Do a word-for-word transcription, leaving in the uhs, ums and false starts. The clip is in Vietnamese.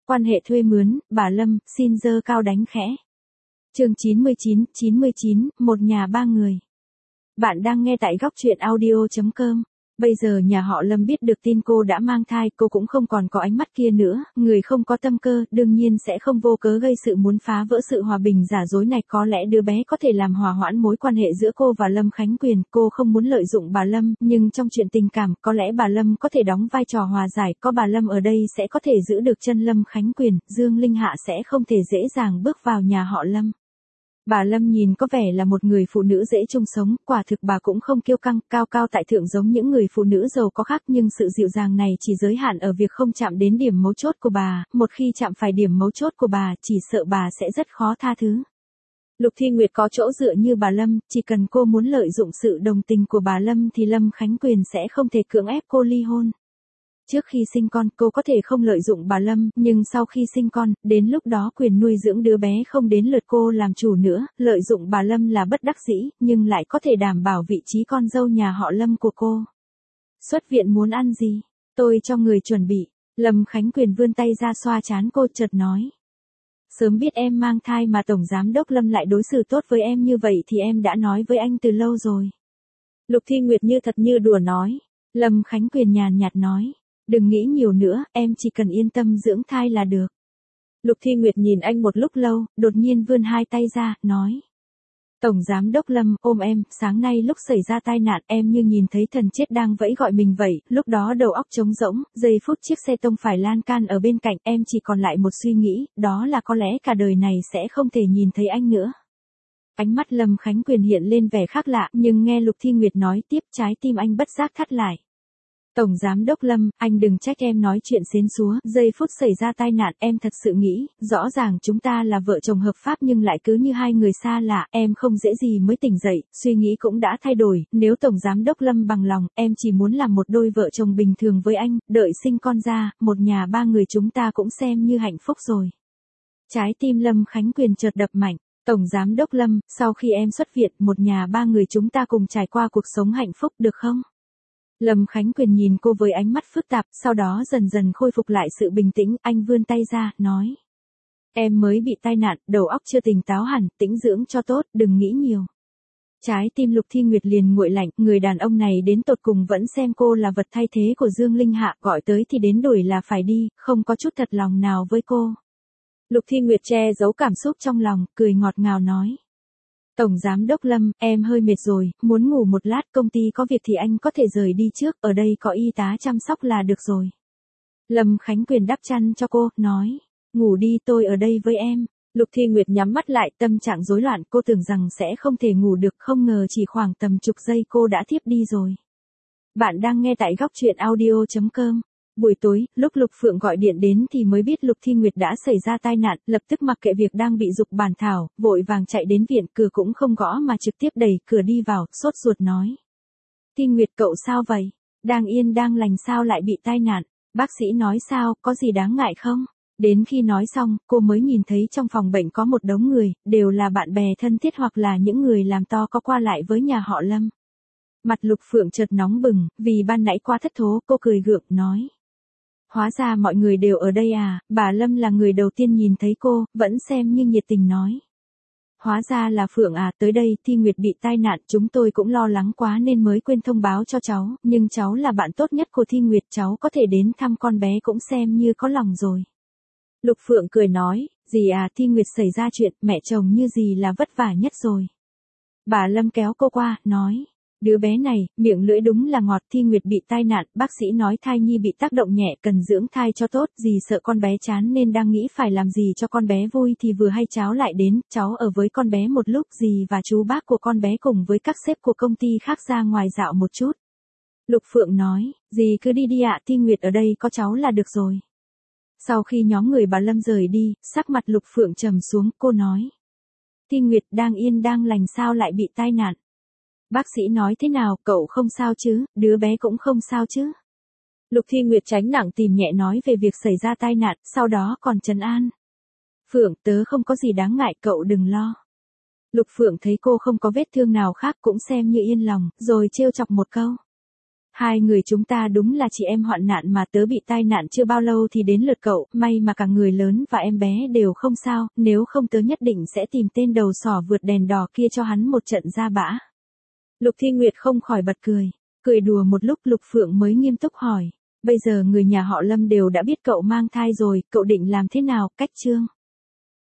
Quan hệ thuê mướn, bà Lâm, xin dơ cao đánh khẽ. Chương chín mươi chín, chín mươi chín, một nhà ba người. Bạn đang nghe tại góc truyện audio chấm com. Bây giờ nhà họ Lâm biết được tin cô đã mang thai, cô cũng không còn có ánh mắt kia nữa, người không có tâm cơ, đương nhiên sẽ không vô cớ gây sự muốn phá vỡ sự hòa bình giả dối này. Có lẽ đứa bé có thể làm hòa hoãn mối quan hệ giữa cô và Lâm Khánh Quyền, cô không muốn lợi dụng bà Lâm, nhưng trong chuyện tình cảm, có lẽ bà Lâm có thể đóng vai trò hòa giải, có bà Lâm ở đây sẽ có thể giữ được chân Lâm Khánh Quyền, Dương Linh Hạ sẽ không thể dễ dàng bước vào nhà họ Lâm. Bà Lâm nhìn có vẻ là một người phụ nữ dễ chung sống, quả thực bà cũng không kiêu căng, cao cao tại thượng giống những người phụ nữ giàu có khác, nhưng sự dịu dàng này chỉ giới hạn ở việc không chạm đến điểm mấu chốt của bà, một khi chạm phải điểm mấu chốt của bà, chỉ sợ bà sẽ rất khó tha thứ. Lục Thi Nguyệt có chỗ dựa như bà Lâm, chỉ cần cô muốn lợi dụng sự đồng tình của bà Lâm thì Lâm Khánh Quyền sẽ không thể cưỡng ép cô ly hôn. Trước khi sinh con, cô có thể không lợi dụng bà Lâm, nhưng sau khi sinh con, đến lúc đó quyền nuôi dưỡng đứa bé không đến lượt cô làm chủ nữa, lợi dụng bà Lâm là bất đắc dĩ, nhưng lại có thể đảm bảo vị trí con dâu nhà họ Lâm của cô. Xuất viện muốn ăn gì? Tôi cho người chuẩn bị. Lâm Khánh Quyền vươn tay ra xoa trán cô, chợt nói. Sớm biết em mang thai mà Tổng Giám đốc Lâm lại đối xử tốt với em như vậy thì em đã nói với anh từ lâu rồi. Lục Thi Nguyệt như thật như đùa nói. Lâm Khánh Quyền nhàn nhạt nói. Đừng nghĩ nhiều nữa, em chỉ cần yên tâm dưỡng thai là được. Lục Thi Nguyệt nhìn anh một lúc lâu, đột nhiên vươn hai tay ra, nói. Tổng Giám đốc Lâm, ôm em, sáng nay lúc xảy ra tai nạn em như nhìn thấy thần chết đang vẫy gọi mình vậy, lúc đó đầu óc trống rỗng, giây phút chiếc xe tông phải lan can ở bên cạnh em chỉ còn lại một suy nghĩ, đó là có lẽ cả đời này sẽ không thể nhìn thấy anh nữa. Ánh mắt Lâm Khánh Quyền hiện lên vẻ khác lạ, nhưng nghe Lục Thi Nguyệt nói tiếp, trái tim anh bất giác thắt lại. Tổng Giám đốc Lâm, anh đừng trách em nói chuyện xến xúa, giây phút xảy ra tai nạn em thật sự nghĩ, rõ ràng chúng ta là vợ chồng hợp pháp nhưng lại cứ như hai người xa lạ, em không dễ gì mới tỉnh dậy, suy nghĩ cũng đã thay đổi, nếu Tổng Giám đốc Lâm bằng lòng, em chỉ muốn làm một đôi vợ chồng bình thường với anh, đợi sinh con ra, một nhà ba người chúng ta cũng xem như hạnh phúc rồi. Trái tim Lâm Khánh Quyền chợt đập mạnh. Tổng Giám đốc Lâm, sau khi em xuất viện, một nhà ba người chúng ta cùng trải qua cuộc sống hạnh phúc được không? Lâm Khánh Quyền nhìn cô với ánh mắt phức tạp, sau đó dần dần khôi phục lại sự bình tĩnh, anh vươn tay ra, nói. Em mới bị tai nạn, đầu óc chưa tỉnh táo hẳn, tĩnh dưỡng cho tốt, đừng nghĩ nhiều. Trái tim Lục Thi Nguyệt liền nguội lạnh, người đàn ông này đến tột cùng vẫn xem cô là vật thay thế của Dương Linh Hạ, gọi tới thì đến đuổi là phải đi, không có chút thật lòng nào với cô. Lục Thi Nguyệt che giấu cảm xúc trong lòng, cười ngọt ngào nói. Tổng Giám đốc Lâm, em hơi mệt rồi, muốn ngủ một lát, công ty có việc thì anh có thể rời đi trước, ở đây có y tá chăm sóc là được rồi. Lâm Khánh Quyền đắp chăn cho cô, nói, ngủ đi tôi ở đây với em. Lục Thi Nguyệt nhắm mắt lại, tâm trạng rối loạn, cô tưởng rằng sẽ không thể ngủ được, không ngờ chỉ khoảng tầm chục giây cô đã thiếp đi rồi. Bạn đang nghe tại góc truyện audio chấm com. Buổi tối, lúc Lục Phượng gọi điện đến thì mới biết Lục Thi Nguyệt đã xảy ra tai nạn, lập tức mặc kệ việc đang bị giục bàn thảo, vội vàng chạy đến viện, cửa cũng không gõ mà trực tiếp đẩy cửa đi vào, sốt ruột nói. Thi Nguyệt cậu sao vậy? Đang yên đang lành sao lại bị tai nạn? Bác sĩ nói sao, có gì đáng ngại không? Đến khi nói xong, cô mới nhìn thấy trong phòng bệnh có một đống người, đều là bạn bè thân thiết hoặc là những người làm to có qua lại với nhà họ Lâm. Mặt Lục Phượng chợt nóng bừng, vì ban nãy qua thất thố, cô cười gượng, nói. Hóa ra mọi người đều ở đây à, bà Lâm là người đầu tiên nhìn thấy cô, vẫn xem như nhiệt tình nói. Hóa ra là Phượng à, tới đây, Thi Nguyệt bị tai nạn, chúng tôi cũng lo lắng quá nên mới quên thông báo cho cháu, nhưng cháu là bạn tốt nhất của Thi Nguyệt, cháu có thể đến thăm con bé cũng xem như có lòng rồi. Lục Phượng cười nói, dì à, Thi Nguyệt xảy ra chuyện, mẹ chồng như dì là vất vả nhất rồi. Bà Lâm kéo cô qua, nói. Đứa bé này, miệng lưỡi đúng là ngọt. Thi Nguyệt bị tai nạn, bác sĩ nói thai nhi bị tác động nhẹ, cần dưỡng thai cho tốt, dì sợ con bé chán nên đang nghĩ phải làm gì cho con bé vui thì vừa hay cháu lại đến, cháu ở với con bé một lúc, dì và chú bác của con bé cùng với các sếp của công ty khác ra ngoài dạo một chút. Lục Phượng nói, dì cứ đi đi ạ, Thi Nguyệt ở đây có cháu là được rồi. Sau khi nhóm người bà Lâm rời đi, sắc mặt Lục Phượng trầm xuống, cô nói. Thi Nguyệt đang yên đang lành sao lại bị tai nạn? Bác sĩ nói thế nào, cậu không sao chứ, đứa bé cũng không sao chứ. Lục Thi Nguyệt tránh nặng tìm nhẹ nói về việc xảy ra tai nạn, sau đó còn trấn an. Phượng, tớ không có gì đáng ngại, cậu đừng lo. Lục Phượng thấy cô không có vết thương nào khác cũng xem như yên lòng, rồi trêu chọc một câu. Hai người chúng ta đúng là chị em hoạn nạn mà, tớ bị tai nạn chưa bao lâu thì đến lượt cậu, may mà cả người lớn và em bé đều không sao, nếu không tớ nhất định sẽ tìm tên đầu sỏ vượt đèn đỏ kia cho hắn một trận ra bã. Lục Thi Nguyệt không khỏi bật cười. Cười đùa một lúc Lục Phượng mới nghiêm túc hỏi. Bây giờ người nhà họ Lâm đều đã biết cậu mang thai rồi, cậu định làm thế nào, cách Trương?